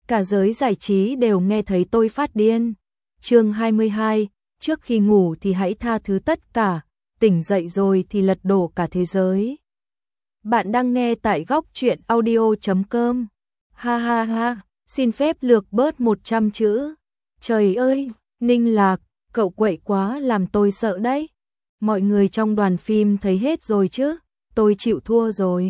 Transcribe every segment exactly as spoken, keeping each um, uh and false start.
cả giới giải trí đều nghe thấy tôi phát điên. Chương hai mươi hai, trước khi ngủ thì hãy tha thứ tất cả, tỉnh dậy rồi thì lật đổ cả thế giới. Bạn đang nghe tại góc truyện audio chấm com. Ha ha ha, xin phép lược bớt một trăm chữ. Trời ơi, Ninh Lạc, cậu quậy quá làm tôi sợ đấy. Mọi người trong đoàn phim thấy hết rồi chứ, tôi chịu thua rồi.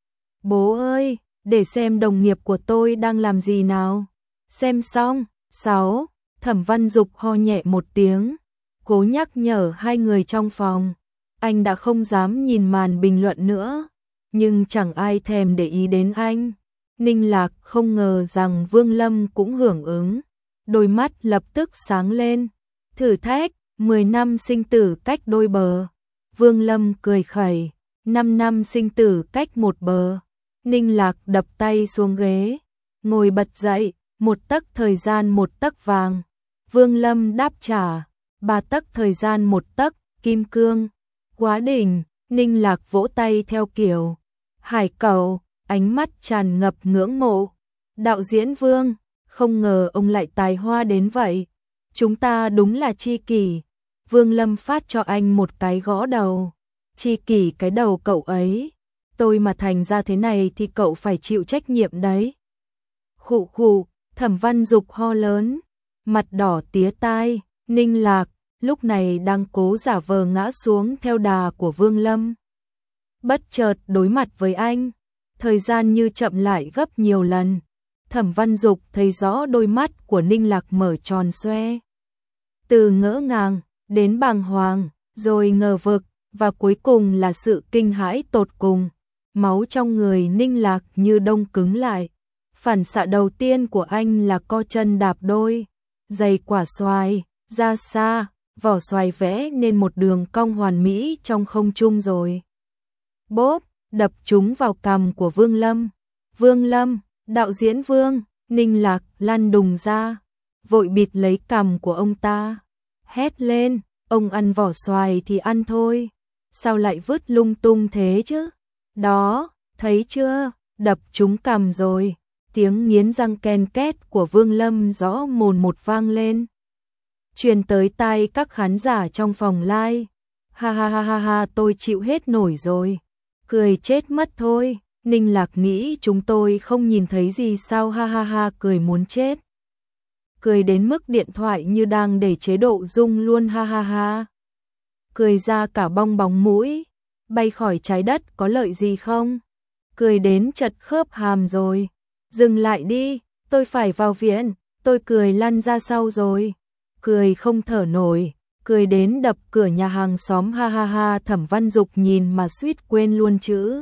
Bố ơi, để xem đồng nghiệp của tôi đang làm gì nào. Xem xong. Sáu. Thẩm Văn Dục ho nhẹ một tiếng, cố nhắc nhở hai người trong phòng. Anh đã không dám nhìn màn bình luận nữa, nhưng chẳng ai thèm để ý đến anh. Ninh Lạc không ngờ rằng Vương Lâm cũng hưởng ứng, đôi mắt lập tức sáng lên. Thử thách, mười năm sinh tử cách đôi bờ. Vương Lâm cười khẩy, năm năm sinh tử cách một bờ. Ninh Lạc đập tay xuống ghế, ngồi bật dậy, một tấc thời gian một tấc vàng. Vương Lâm đáp trả, ba tấc thời gian một tấc, kim cương. Quá đỉnh. Ninh Lạc vỗ tay theo kiểu hải cầu, ánh mắt tràn ngập ngưỡng mộ. Đạo diễn Vương, không ngờ ông lại tài hoa đến vậy. Chúng ta đúng là tri kỷ. Vương Lâm phát cho anh một cái gõ đầu. Tri kỷ cái đầu cậu ấy. Tôi mà thành ra thế này thì cậu phải chịu trách nhiệm đấy. Khụ khụ, Thẩm Văn Dục ho lớn, mặt đỏ tía tai. Ninh Lạc lúc này đang cố giả vờ ngã xuống theo đà của Vương Lâm. Bất chợt đối mặt với anh, thời gian như chậm lại gấp nhiều lần. Thẩm Văn Dục thấy rõ đôi mắt của Ninh Lạc mở tròn xoe. Từ ngỡ ngàng, đến bàng hoàng, rồi ngờ vực, và cuối cùng là sự kinh hãi tột cùng. Máu trong người Ninh Lạc như đông cứng lại. Phản xạ đầu tiên của anh là co chân đạp đôi, giày quả xoài, ra xa, vỏ xoài vẽ nên một đường cong hoàn mỹ trong không trung rồi. Bốp, đập trúng vào cằm của Vương Lâm. Vương Lâm, đạo diễn Vương. Ninh Lạc lăn đùng ra, vội bịt lấy cằm của ông ta. Hét lên, ông ăn vỏ xoài thì ăn thôi, sao lại vứt lung tung thế chứ? Đó, thấy chưa, đập trúng cằm rồi. Tiếng nghiến răng ken két của Vương Lâm rõ mồn một vang lên, truyền tới tai các khán giả trong phòng live. Ha ha ha ha ha, tôi chịu hết nổi rồi. Cười chết mất thôi. Ninh Lạc nghĩ chúng tôi không nhìn thấy gì sao? Ha ha ha, cười muốn chết. Cười đến mức điện thoại như đang để chế độ rung luôn. Ha ha ha. Cười ra cả bong bóng mũi. Bay khỏi trái đất có lợi gì không? Cười đến chật khớp hàm rồi. Dừng lại đi, tôi phải vào viện. Tôi cười lăn ra sau rồi. Cười không thở nổi, cười đến đập cửa nhà hàng xóm. Ha ha ha. Thẩm Văn Dục nhìn mà suýt quên luôn chữ.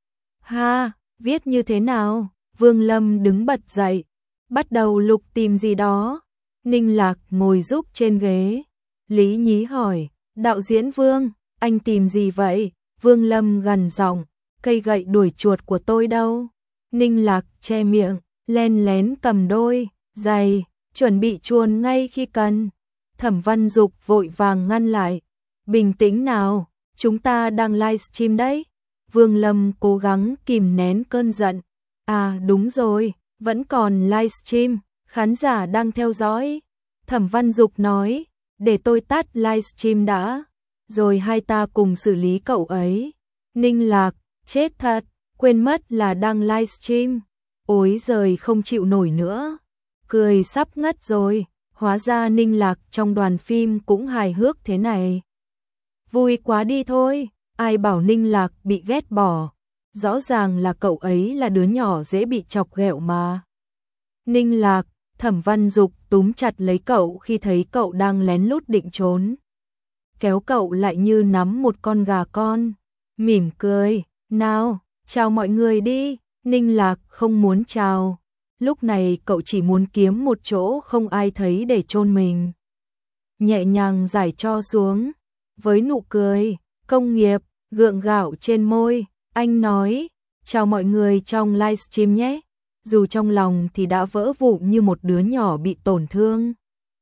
Ha, viết như thế nào? Vương Lâm đứng bật dậy, bắt đầu lục tìm gì đó. Ninh Lạc ngồi giúp trên ghế. Lý Nhí hỏi, đạo diễn Vương, anh tìm gì vậy? Vương Lâm gằn giọng, cây gậy đuổi chuột của tôi đâu? Ninh Lạc che miệng, len lén cầm đôi giày, chuẩn bị chuồn ngay khi cần. Thẩm Văn Dục vội vàng ngăn lại. Bình tĩnh nào, chúng ta đang livestream đấy. Vương Lâm cố gắng kìm nén cơn giận. À đúng rồi, vẫn còn livestream, khán giả đang theo dõi. Thẩm Văn Dục nói, để tôi tắt livestream đã, rồi hai ta cùng xử lý cậu ấy. Ninh Lạc, chết thật, quên mất là đang livestream. Ối giời, không chịu nổi nữa. Cười sắp ngất rồi, hóa ra Ninh Lạc trong đoàn phim cũng hài hước thế này. Vui quá đi thôi, ai bảo Ninh Lạc bị ghét bỏ. Rõ ràng là cậu ấy là đứa nhỏ dễ bị chọc ghẹo mà. Ninh Lạc, Thẩm Văn Dục túm chặt lấy cậu khi thấy cậu đang lén lút định trốn. Kéo cậu lại như nắm một con gà con, mỉm cười, nào, chào mọi người đi. Ninh Lạc không muốn chào. Lúc này cậu chỉ muốn kiếm một chỗ không ai thấy để chôn mình. Nhẹ nhàng giải cho xuống, với nụ cười công nghiệp gượng gạo trên môi, anh nói, chào mọi người trong livestream nhé. Dù trong lòng thì đã vỡ vụn như một đứa nhỏ bị tổn thương.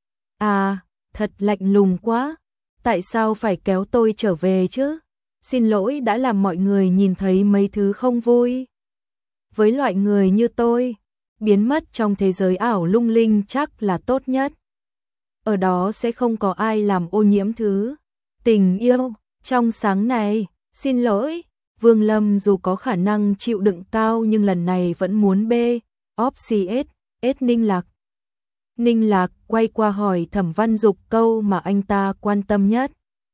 À, thật lạnh lùng quá. Tại sao phải kéo tôi trở về chứ? Xin lỗi đã làm mọi người nhìn thấy mấy thứ không vui. Với loại người như tôi, biến mất trong thế giới ảo lung linh chắc là tốt nhất. Ở đó sẽ không có ai làm ô nhiễm thứ tình yêu trong sáng này. Xin lỗi, Vương Lâm dù có khả năng chịu đựng cao nhưng lần này vẫn muốn bê, óp xì ết, ết Ninh Lạc. Ninh Lạc quay qua hỏi Thẩm Văn Dục câu mà anh ta quan tâm nhất.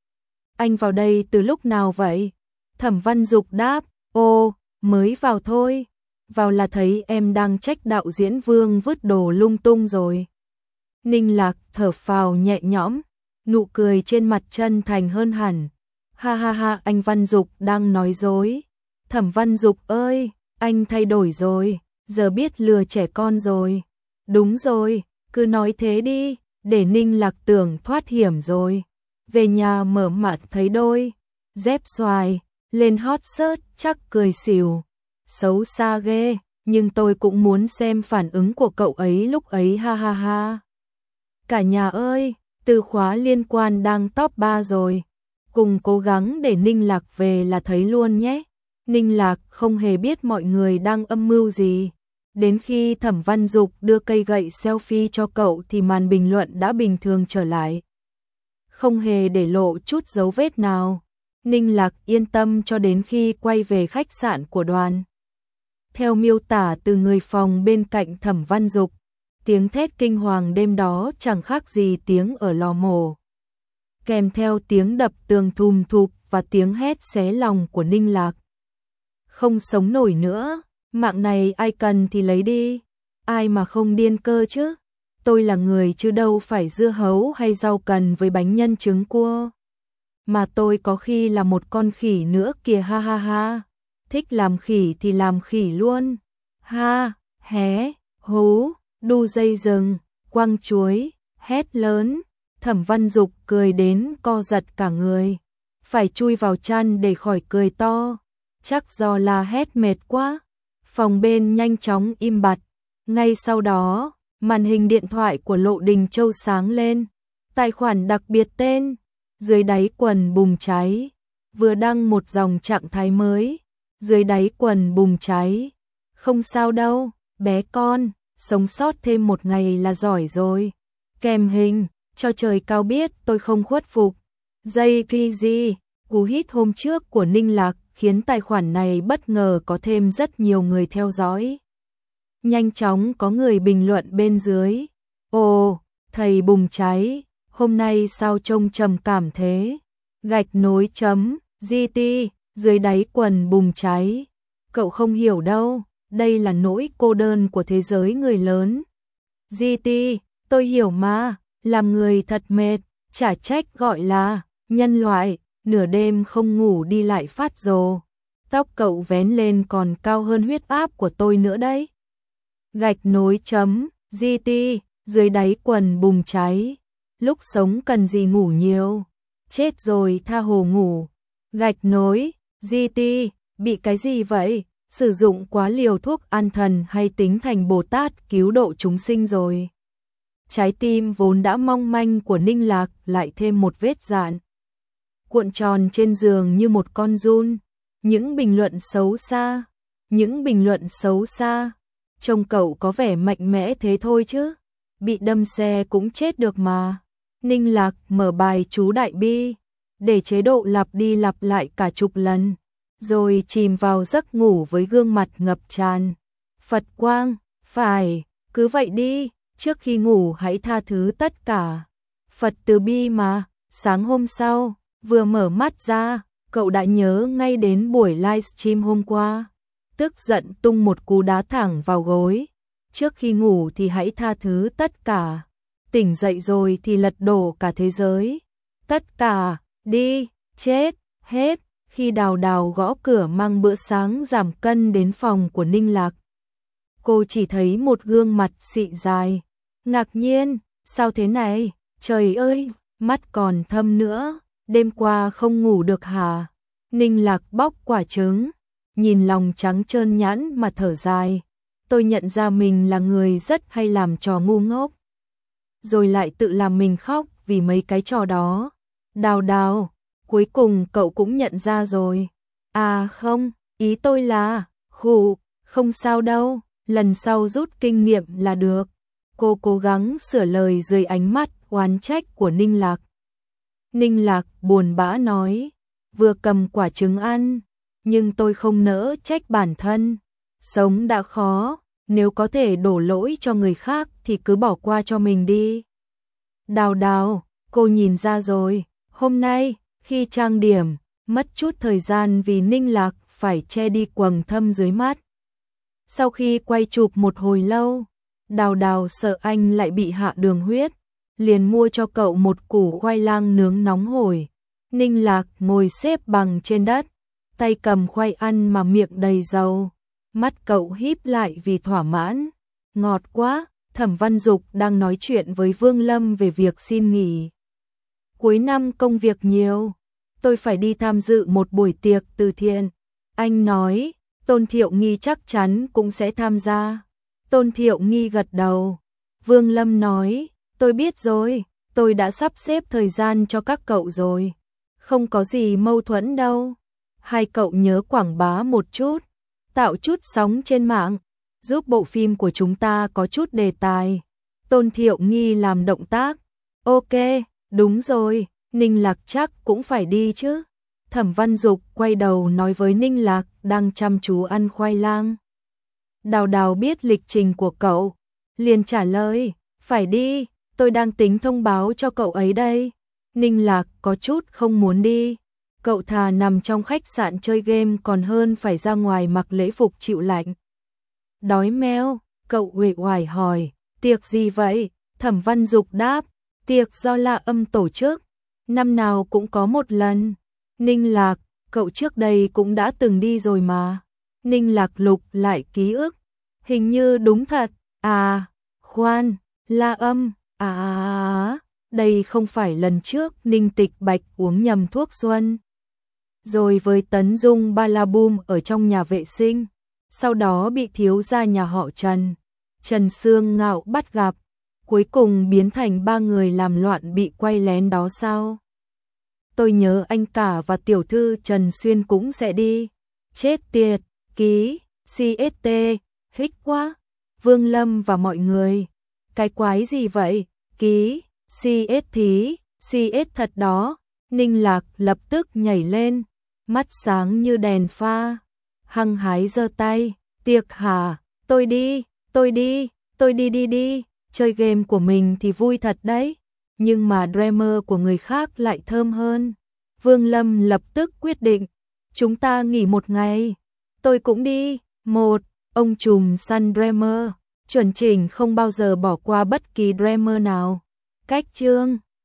Anh vào đây từ lúc nào vậy? Thẩm Văn Dục đáp, ô, mới vào thôi. Vào là thấy em đang trách đạo diễn Vương vứt đồ lung tung rồi. Ninh Lạc thở phào nhẹ nhõm, nụ cười trên mặt chân thành hơn hẳn. Ha ha ha, anh Văn Dục đang nói dối. Thẩm Văn Dục ơi, anh thay đổi rồi, giờ biết lừa trẻ con rồi. Đúng rồi, cứ nói thế đi, để Ninh Lạc tưởng thoát hiểm rồi. Về nhà mở mặt thấy đôi dép xoài lên hot search chắc cười xỉu. Xấu xa ghê, nhưng tôi cũng muốn xem phản ứng của cậu ấy lúc ấy, ha ha ha. Cả nhà ơi, từ khóa liên quan đang top ba rồi. Cùng cố gắng để Ninh Lạc về là thấy luôn nhé. Ninh Lạc không hề biết mọi người đang âm mưu gì. Đến khi Thẩm Văn Dục đưa cây gậy selfie cho cậu thì màn bình luận đã bình thường trở lại. Không hề để lộ chút dấu vết nào. Ninh Lạc yên tâm cho đến khi quay về khách sạn của Đoàn. Theo miêu tả từ người phòng bên cạnh Thẩm Văn Dục, tiếng thét kinh hoàng đêm đó chẳng khác gì tiếng ở lò mổ. Kèm theo tiếng đập tường thùm thụp và tiếng hét xé lòng của Ninh Lạc. Không sống nổi nữa, mạng này ai cần thì lấy đi, ai mà không điên cơ chứ. Tôi là người chứ đâu phải dưa hấu hay rau cần với bánh nhân trứng cua. Mà tôi có khi là một con khỉ nữa kìa, ha ha ha. Thích làm khỉ thì làm khỉ luôn. Ha, hé, hú, đu dây rừng, quăng chuối, hét lớn. Thẩm Văn Dục cười đến co giật cả người. Phải chui vào chăn để khỏi cười to. Chắc do la hét mệt quá. Phòng bên nhanh chóng im bặt. Ngay sau đó, màn hình điện thoại của Lộ Đình Châu sáng lên. Tài khoản đặc biệt tên, dưới đáy quần bùng cháy. Vừa đăng một dòng trạng thái mới. Dưới đáy quần bùng cháy. Không sao đâu, bé con, sống sót thêm một ngày là giỏi rồi. Kèm hình, cho trời cao biết tôi không khuất phục. jê pê giê, cú hit hôm trước của Ninh Lạc khiến tài khoản này bất ngờ có thêm rất nhiều người theo dõi. Nhanh chóng có người bình luận bên dưới. Ồ, thầy bùng cháy, hôm nay sao trông trầm cảm thế? Gạch nối chấm, giê tê, dưới đáy quần bùng cháy. Cậu không hiểu đâu, đây là nỗi cô đơn của thế giới người lớn. giê tê, tôi hiểu mà, làm người thật mệt, chả trách gọi là nhân loại, nửa đêm không ngủ đi lại phát rồ. Tóc cậu vén lên còn cao hơn huyết áp của tôi nữa đấy. Gạch nối chấm, giê tê, dưới đáy quần bùng cháy. Lúc sống cần gì ngủ nhiều, chết rồi tha hồ ngủ. Gạch nối, giê tê, bị cái gì vậy? Sử dụng quá liều thuốc an thần hay tính thành Bồ Tát cứu độ chúng sinh rồi? Trái tim vốn đã mong manh của Ninh Lạc lại thêm một vết dạn. Cuộn tròn trên giường như một con giun. Những bình luận xấu xa, những bình luận xấu xa. Trông cậu có vẻ mạnh mẽ thế thôi chứ. Bị đâm xe cũng chết được mà. Ninh Lạc mở bài chú Đại Bi, để chế độ lặp đi lặp lại cả chục lần. Rồi chìm vào giấc ngủ với gương mặt ngập tràn Phật quang. Phải, cứ vậy đi, trước khi ngủ hãy tha thứ tất cả. Phật từ bi mà. Sáng hôm sau, vừa mở mắt ra, cậu đã nhớ ngay đến buổi livestream hôm qua. Tức giận tung một cú đá thẳng vào gối. Trước khi ngủ thì hãy tha thứ tất cả. Tỉnh dậy rồi thì lật đổ cả thế giới. Tất cả, đi, chết, hết. Khi Đào Đào gõ cửa mang bữa sáng giảm cân đến phòng của Ninh Lạc, cô chỉ thấy một gương mặt xị dài. Ngạc nhiên, sao thế này? Trời ơi, mắt còn thâm nữa. Đêm qua không ngủ được hả? Ninh Lạc bóc quả trứng, nhìn lòng trắng trơn nhẵn mà thở dài. Tôi nhận ra mình là người rất hay làm trò ngu ngốc. Rồi lại tự làm mình khóc vì mấy cái trò đó. Đào Đào, cuối cùng cậu cũng nhận ra rồi. À không, ý tôi là, khụ, không sao đâu, lần sau rút kinh nghiệm là được. Cô cố gắng sửa lời dưới ánh mắt oán trách của Ninh Lạc. Ninh Lạc buồn bã nói, vừa cầm quả trứng ăn, nhưng tôi không nỡ trách bản thân. Sống đã khó, nếu có thể đổ lỗi cho người khác thì cứ bỏ qua cho mình đi. Đào Đào, cô nhìn ra rồi, hôm nay, khi trang điểm, mất chút thời gian vì Ninh Lạc phải che đi quầng thâm dưới mắt. Sau khi quay chụp một hồi lâu, Đào Đào sợ anh lại bị hạ đường huyết, liền mua cho cậu một củ khoai lang nướng nóng hổi. Ninh Lạc ngồi xếp bằng trên đất, tay cầm khoai ăn mà miệng đầy dầu. Mắt cậu híp lại vì thỏa mãn. Ngọt quá, Thẩm Văn Dục đang nói chuyện với Vương Lâm về việc xin nghỉ. Cuối năm công việc nhiều, tôi phải đi tham dự một buổi tiệc từ thiện. Anh nói, Tôn Thiệu Nghi chắc chắn cũng sẽ tham gia. Tôn Thiệu Nghi gật đầu. Vương Lâm nói, tôi biết rồi, tôi đã sắp xếp thời gian cho các cậu rồi. Không có gì mâu thuẫn đâu. Hai cậu nhớ quảng bá một chút, tạo chút sóng trên mạng, giúp bộ phim của chúng ta có chút đề tài. Tôn Thiệu Nghi làm động tác. Ok, đúng rồi, Ninh Lạc chắc cũng phải đi chứ. Thẩm Văn Dục quay đầu nói với Ninh Lạc đang chăm chú ăn khoai lang. Đào Đào biết lịch trình của cậu, liền trả lời, phải đi, tôi đang tính thông báo cho cậu ấy đây. Ninh Lạc có chút không muốn đi. Cậu thà nằm trong khách sạn chơi game còn hơn phải ra ngoài mặc lễ phục chịu lạnh. Đói meo, cậu uể oải hỏi, tiệc gì vậy? Thẩm Văn Dục đáp, tiệc do La Âm tổ chức, năm nào cũng có một lần. Ninh Lạc, cậu trước đây cũng đã từng đi rồi mà. Ninh Lạc lục lại ký ức, hình như đúng thật. À, khoan, La Âm, à, đây không phải lần trước Ninh Tịch Bạch uống nhầm thuốc xuân. Rồi với Tấn Dung ba la boom ở trong nhà vệ sinh, sau đó bị thiếu gia nhà họ Trần, Trần Sương Ngạo bắt gặp, cuối cùng biến thành ba người làm loạn bị quay lén đó sao? Tôi nhớ anh cả và tiểu thư Trần Xuyên cũng sẽ đi. Chết tiệt, ký, xê ét tê, hích quá. Vương Lâm và mọi người, cái quái gì vậy? Ký, xê ét thí, xê ét thật đó. Ninh Lạc lập tức nhảy lên, mắt sáng như đèn pha, hăng hái giơ tay, tiệc hả? Tôi đi, tôi đi, tôi đi đi đi, chơi game của mình thì vui thật đấy, nhưng mà Dreamer của người khác lại thơm hơn. Vương Lâm lập tức quyết định, chúng ta nghỉ một ngày, tôi cũng đi. Một, ông trùm săn Dreamer, chuẩn chỉnh không bao giờ bỏ qua bất kỳ Dreamer nào. Cách chương